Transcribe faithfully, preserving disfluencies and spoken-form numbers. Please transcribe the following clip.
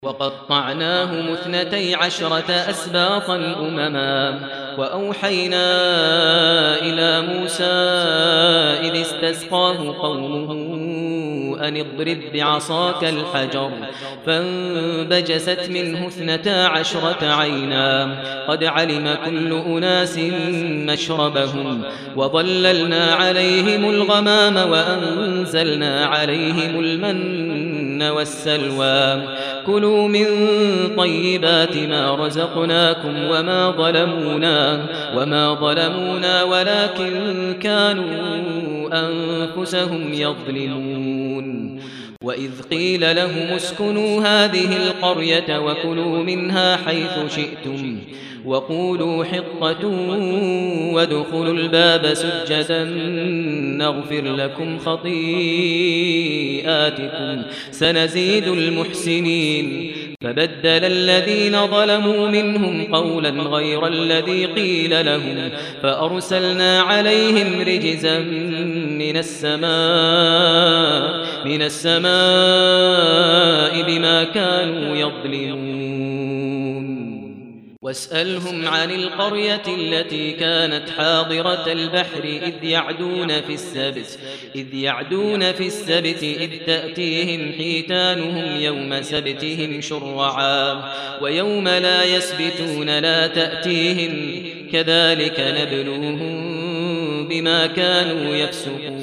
وقطعناهم اثنتي عشرة أسباطا أمما وأوحينا إلى موسى إذ استسقاه قومه أن اضرب بعصاك الحجر فانبجست منه اثنتا عشرة عينا قد علم كل أناس مشربهم وظللنا عليهم الغمام وأنزلنا عليهم المن والسلوى كلوا من طيبات ما رزقناكم وما ظلمونا وما ظلمونا ولكن كانوا أنفسهم يظلمون وإذ قيل لهم اسكنوا هذه القرية وكلوا منها حيث شئتم وقولوا حطة وادخلوا الباب سجدا نغفر لكم خطيئاتكم سنزيد المحسنين فبدل الذين ظلموا منهم قولا غير الذي قيل لهم فأرسلنا عليهم رجزا من السماء من السماء بما كانوا يظلمون واسألهم عن القرية التي كانت حاضرة البحر إذ يعدون في السبت إذ يعدون في السبت إذ تأتيهم حيتانهم يوم سبتهم شرعا ويوم لا يسبتون لا تأتيهم كذلك نبلوهم بما كانوا يفسقون